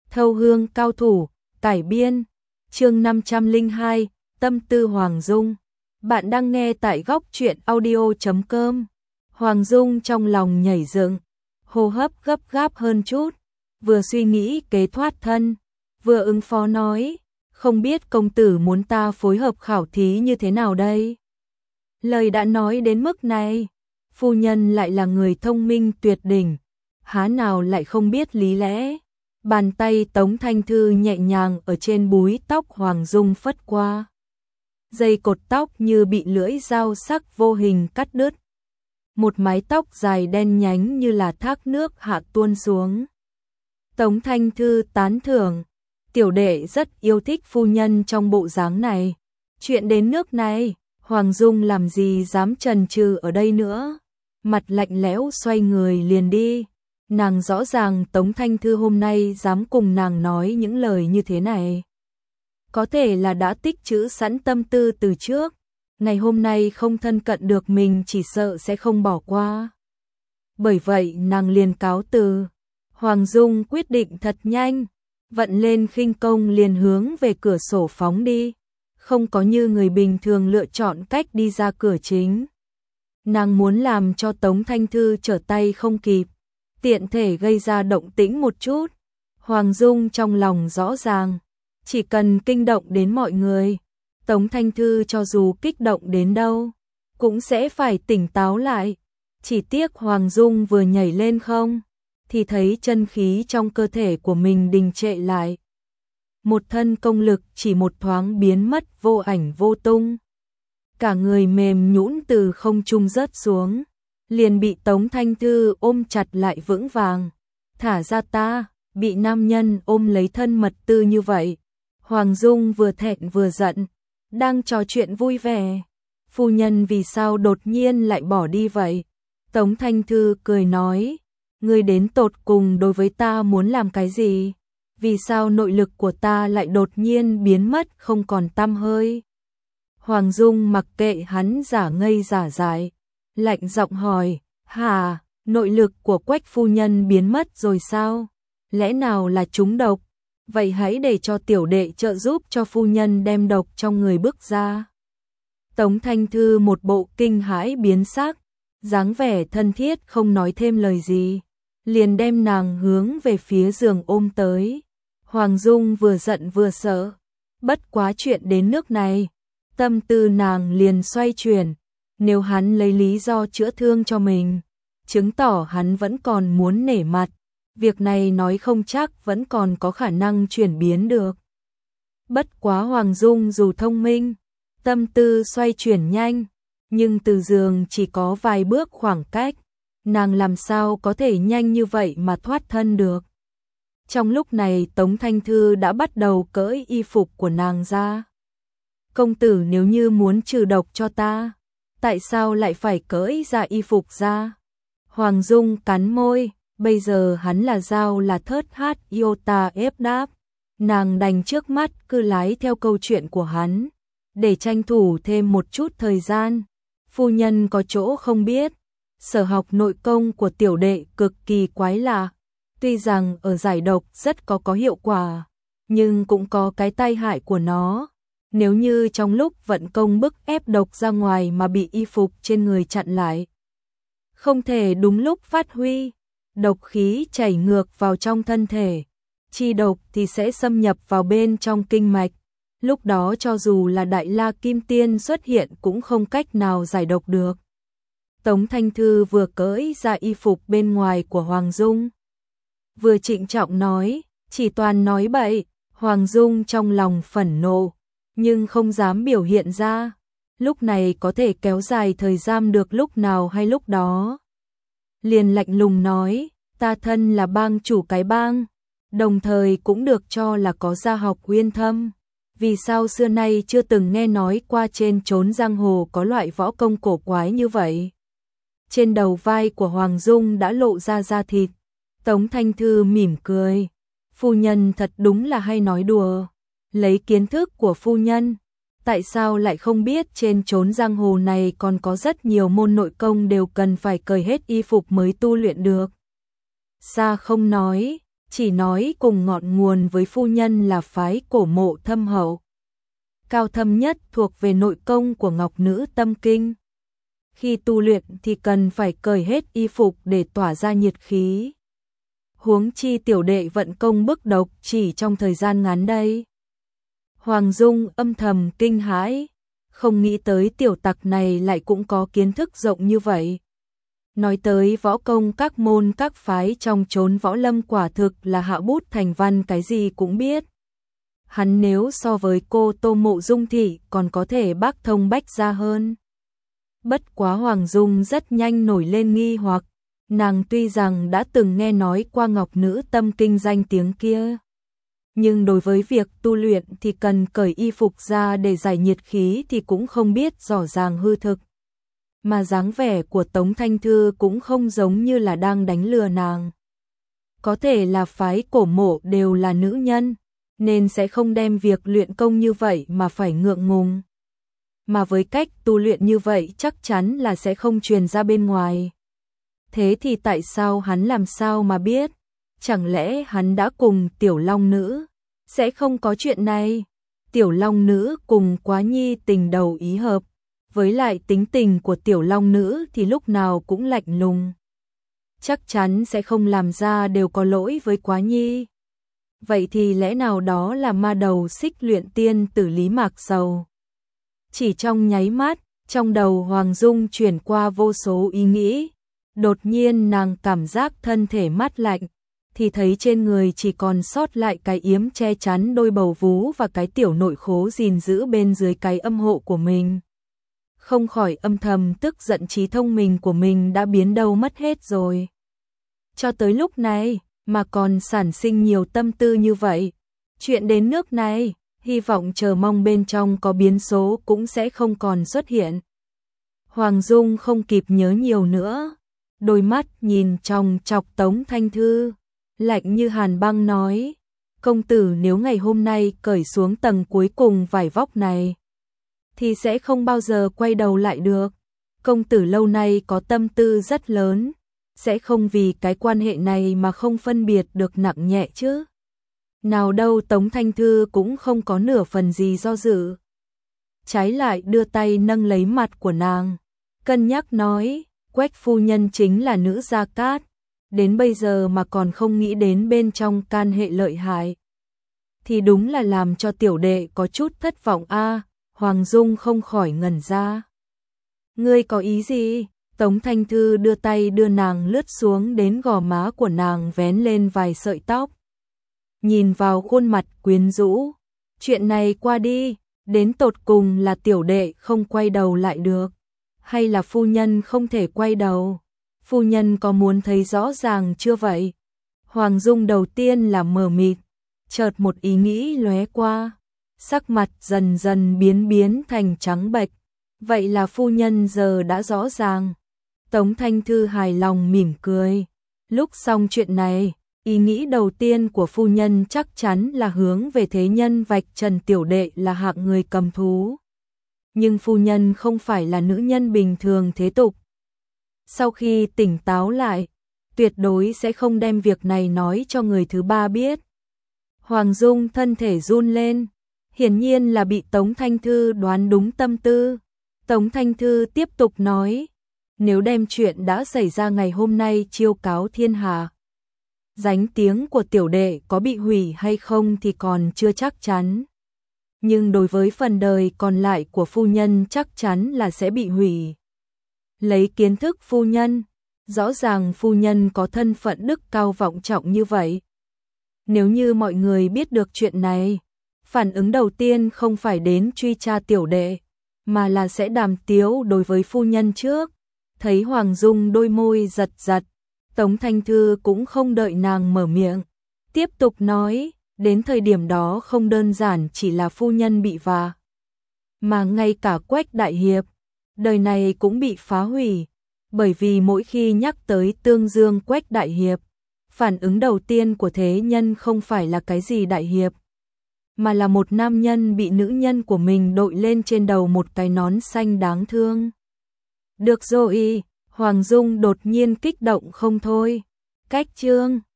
Thâu hương cao thủ, cải biên, chương 502, tâm tư Hoàng Dung. Bạn đang nghe tại góc truyện audio.com. Hoàng Dung trong lòng nhảy dựng, hô hấp gấp gáp hơn chút, vừa suy nghĩ kế thoát thân, vừa ứng phó nói, không biết công tử muốn ta phối hợp khảo thí như thế nào đây? Lời đã nói đến mức này, phu nhân lại là người thông minh tuyệt đỉnh, há nào lại không biết lý lẽ. Bàn tay Tống Thanh Thư nhẹ nhàng ở trên búi tóc Hoàng Dung phất qua. Dây cột tóc như bị lưỡi dao sắc vô hình cắt đứt. Một mái tóc dài đen nhánh như là thác nước hạ tuôn xuống. Tống Thanh Thư tán thưởng, tiểu đệ rất yêu thích phu nhân trong bộ dáng này. Chuyện đến nước này, Hoàng Dung làm gì dám chần chừ ở đây nữa. Mặt lạnh lẽo xoay người liền đi. Nàng rõ ràng Tống Thanh Thư hôm nay dám cùng nàng nói những lời như thế này. Có thể là đã tích trữ sẵn tâm tư từ trước, ngày hôm nay không thân cận được mình chỉ sợ sẽ không bỏ qua. Bởi vậy nàng liền cáo từ. Hoàng Dung quyết định thật nhanh, vận lên khinh công liền hướng về cửa sổ phóng đi, không có như người bình thường lựa chọn cách đi ra cửa chính. Nàng muốn làm cho Tống Thanh Thư trở tay không kịp, tiện thể gây ra động tĩnh một chút. Hoàng Dung trong lòng rõ ràng, chỉ cần kinh động đến mọi người, Tống Thanh Thư cho dù kích động đến đâu, cũng sẽ phải tỉnh táo lại. Chỉ tiếc Hoàng Dung vừa nhảy lên không, thì thấy chân khí trong cơ thể của mình đình trệ lại. Một thân công lực chỉ một thoáng biến mất vô ảnh vô tung. Cả người mềm nhũn từ không trung rớt xuống, liền bị Tống Thanh Thư ôm chặt lại vững vàng. Thả ra ta, bị nam nhân ôm lấy thân mật tư như vậy. Hoàng Dung vừa thẹn vừa giận, đang trò chuyện vui vẻ. Phu nhân vì sao đột nhiên lại bỏ đi vậy? Tống Thanh Thư cười nói, ngươi đến tột cùng đối với ta muốn làm cái gì? Vì sao nội lực của ta lại đột nhiên biến mất không còn tăm hơi? Hoàng Dung mặc kệ hắn giả ngây giả dại, lạnh giọng hỏi, hả, nội lực của Quách phu nhân biến mất rồi sao? Lẽ nào là trúng độc? Vậy hãy để cho tiểu đệ trợ giúp cho phu nhân đem độc trong người bước ra. Tống Thanh Thư một bộ kinh hãi biến sắc, dáng vẻ thân thiết không nói thêm lời gì, liền đem nàng hướng về phía giường ôm tới. Hoàng Dung vừa giận vừa sợ, bất quá chuyện đến nước này, tâm tư nàng liền xoay chuyển. Nếu hắn lấy lý do chữa thương cho mình, chứng tỏ hắn vẫn còn muốn nể mặt, việc này nói không chắc vẫn còn có khả năng chuyển biến được. Bất quá Hoàng Dung dù thông minh, tâm tư xoay chuyển nhanh, nhưng từ giường chỉ có vài bước khoảng cách, nàng làm sao có thể nhanh như vậy mà thoát thân được. Trong lúc này Tống Thanh Thư đã bắt đầu cởi y phục của nàng ra. Công tử nếu như muốn trừ độc cho ta, tại sao lại phải cởi ra y phục ra? Hoàng Dung cắn môi, bây giờ hắn là dao là thớt hát iota ép đáp. Nàng đành trước mắt cứ lái theo câu chuyện của hắn, để tranh thủ thêm một chút thời gian. Phu nhân có chỗ không biết, sở học nội công của tiểu đệ cực kỳ quái lạ. Tuy rằng ở giải độc rất có hiệu quả, nhưng cũng có cái tai hại của nó. Nếu như trong lúc vận công bức ép độc ra ngoài mà bị y phục trên người chặn lại, không thể đúng lúc phát huy, độc khí chảy ngược vào trong thân thể, chi độc thì sẽ xâm nhập vào bên trong kinh mạch. Lúc đó cho dù là Đại La Kim Tiên xuất hiện cũng không cách nào giải độc được. Tống Thanh Thư vừa cởi ra y phục bên ngoài của Hoàng Dung, vừa trịnh trọng nói, chỉ toàn nói bậy. Hoàng Dung trong lòng phẫn nộ, nhưng không dám biểu hiện ra, lúc này có thể kéo dài thời gian được lúc nào hay lúc đó. Liền lạnh lùng nói, ta thân là bang chủ cái bang, đồng thời cũng được cho là có gia học uyên thâm. Vì sao xưa nay chưa từng nghe nói qua trên chốn giang hồ có loại võ công cổ quái như vậy? Trên đầu vai của Hoàng Dung đã lộ ra da thịt. Tống Thanh Thư mỉm cười, phu nhân thật đúng là hay nói đùa. Lấy kiến thức của phu nhân, tại sao lại không biết trên chốn giang hồ này còn có rất nhiều môn nội công đều cần phải cởi hết y phục mới tu luyện được? Xa không nói, chỉ nói cùng ngọn nguồn với phu nhân là phái cổ mộ thâm hậu. Cao thâm nhất thuộc về nội công của Ngọc Nữ Tâm Kinh. Khi tu luyện thì cần phải cởi hết y phục để tỏa ra nhiệt khí. Huống chi tiểu đệ vận công bức độc chỉ trong thời gian ngắn đây. Hoàng Dung âm thầm kinh hãi, không nghĩ tới tiểu tặc này lại cũng có kiến thức rộng như vậy. Nói tới võ công các môn các phái trong chốn võ lâm quả thực là hạ bút thành văn cái gì cũng biết. Hắn nếu so với cô Tô Mộ Dung thị còn có thể bác thông bách gia hơn. Bất quá Hoàng Dung rất nhanh nổi lên nghi hoặc, nàng tuy rằng đã từng nghe nói qua Ngọc Nữ Tâm Kinh danh tiếng kia, nhưng đối với việc tu luyện thì cần cởi y phục ra để giải nhiệt khí thì cũng không biết rõ ràng hư thực. Mà dáng vẻ của Tống Thanh Thư cũng không giống như là đang đánh lừa nàng. Có thể là phái cổ mộ đều là nữ nhân, nên sẽ không đem việc luyện công như vậy mà phải ngượng ngùng. Mà với cách tu luyện như vậy chắc chắn là sẽ không truyền ra bên ngoài. Thế thì tại sao hắn làm sao mà biết? Chẳng lẽ hắn đã cùng Tiểu Long Nữ? Sẽ không có chuyện này. Tiểu Long Nữ cùng Quá Nhi tình đầu ý hợp. Với lại tính tình của Tiểu Long Nữ thì lúc nào cũng lạnh lùng. Chắc chắn sẽ không làm ra đều có lỗi với Quá Nhi. Vậy thì lẽ nào đó là ma đầu xích luyện tiên tử Lý Mạc Sầu? Chỉ trong nháy mắt, trong đầu Hoàng Dung chuyển qua vô số ý nghĩ. Đột nhiên nàng cảm giác thân thể mát lạnh, thì thấy trên người chỉ còn sót lại cái yếm che chắn đôi bầu vú và cái tiểu nội khố gìn giữ bên dưới cái âm hộ của mình. Không khỏi âm thầm tức giận trí thông minh của mình đã biến đâu mất hết rồi. Cho tới lúc này mà còn sản sinh nhiều tâm tư như vậy. Chuyện đến nước này, hy vọng chờ mong bên trong có biến số cũng sẽ không còn xuất hiện. Hoàng Dung không kịp nhớ nhiều nữa. Đôi mắt nhìn trong chọc Tống Thanh Thư, lạnh như hàn băng nói, công tử nếu ngày hôm nay cởi xuống tầng cuối cùng vải vóc này, thì sẽ không bao giờ quay đầu lại được. Công tử lâu nay có tâm tư rất lớn, sẽ không vì cái quan hệ này mà không phân biệt được nặng nhẹ chứ. Nào đâu Tống Thanh Thư cũng không có nửa phần gì do dự. Trái lại đưa tay nâng lấy mặt của nàng, cân nhắc nói, Quách phu nhân chính là nữ gia cát, đến bây giờ mà còn không nghĩ đến bên trong can hệ lợi hại. Thì đúng là làm cho tiểu đệ có chút thất vọng a. Hoàng Dung không khỏi ngẩn ra. Ngươi có ý gì? Tống Thanh Thư đưa tay đưa nàng lướt xuống đến gò má của nàng vén lên vài sợi tóc. Nhìn vào khuôn mặt quyến rũ. Chuyện này qua đi, đến tột cùng là tiểu đệ không quay đầu lại được. Hay là phu nhân không thể quay đầu? Phu nhân có muốn thấy rõ ràng chưa vậy? Hoàng Dung đầu tiên là mờ mịt, chợt một ý nghĩ lóe qua, sắc mặt dần dần biến thành trắng bệch. Vậy là phu nhân giờ đã rõ ràng. Tống Thanh Thư hài lòng mỉm cười. Lúc xong chuyện này, ý nghĩ đầu tiên của phu nhân chắc chắn là hướng về thế nhân vạch trần tiểu đệ là hạng người cầm thú. Nhưng phu nhân không phải là nữ nhân bình thường thế tục. Sau khi tỉnh táo lại, tuyệt đối sẽ không đem việc này nói cho người thứ ba biết. Hoàng Dung thân thể run lên, hiển nhiên là bị Tống Thanh Thư đoán đúng tâm tư. Tống Thanh Thư tiếp tục nói, nếu đem chuyện đã xảy ra ngày hôm nay chiêu cáo thiên hạ, danh tiếng của tiểu đệ có bị hủy hay không thì còn chưa chắc chắn. Nhưng đối với phần đời còn lại của phu nhân chắc chắn là sẽ bị hủy. Lấy kiến thức phu nhân, rõ ràng phu nhân có thân phận đức cao vọng trọng như vậy. Nếu như mọi người biết được chuyện này, phản ứng đầu tiên không phải đến truy tra tiểu đệ, mà là sẽ đàm tiếu đối với phu nhân trước. Thấy Hoàng Dung đôi môi giật giật, Tống Thanh Thư cũng không đợi nàng mở miệng, tiếp tục nói, đến thời điểm đó không đơn giản chỉ là phu nhân bị vạ, mà ngay cả Quách đại hiệp, đời này cũng bị phá hủy, bởi vì mỗi khi nhắc tới Tương Dương Quách đại hiệp, phản ứng đầu tiên của thế nhân không phải là cái gì đại hiệp, mà là một nam nhân bị nữ nhân của mình đội lên trên đầu một cái nón xanh đáng thương. Được rồi, Hoàng Dung đột nhiên kích động không thôi. Cách chương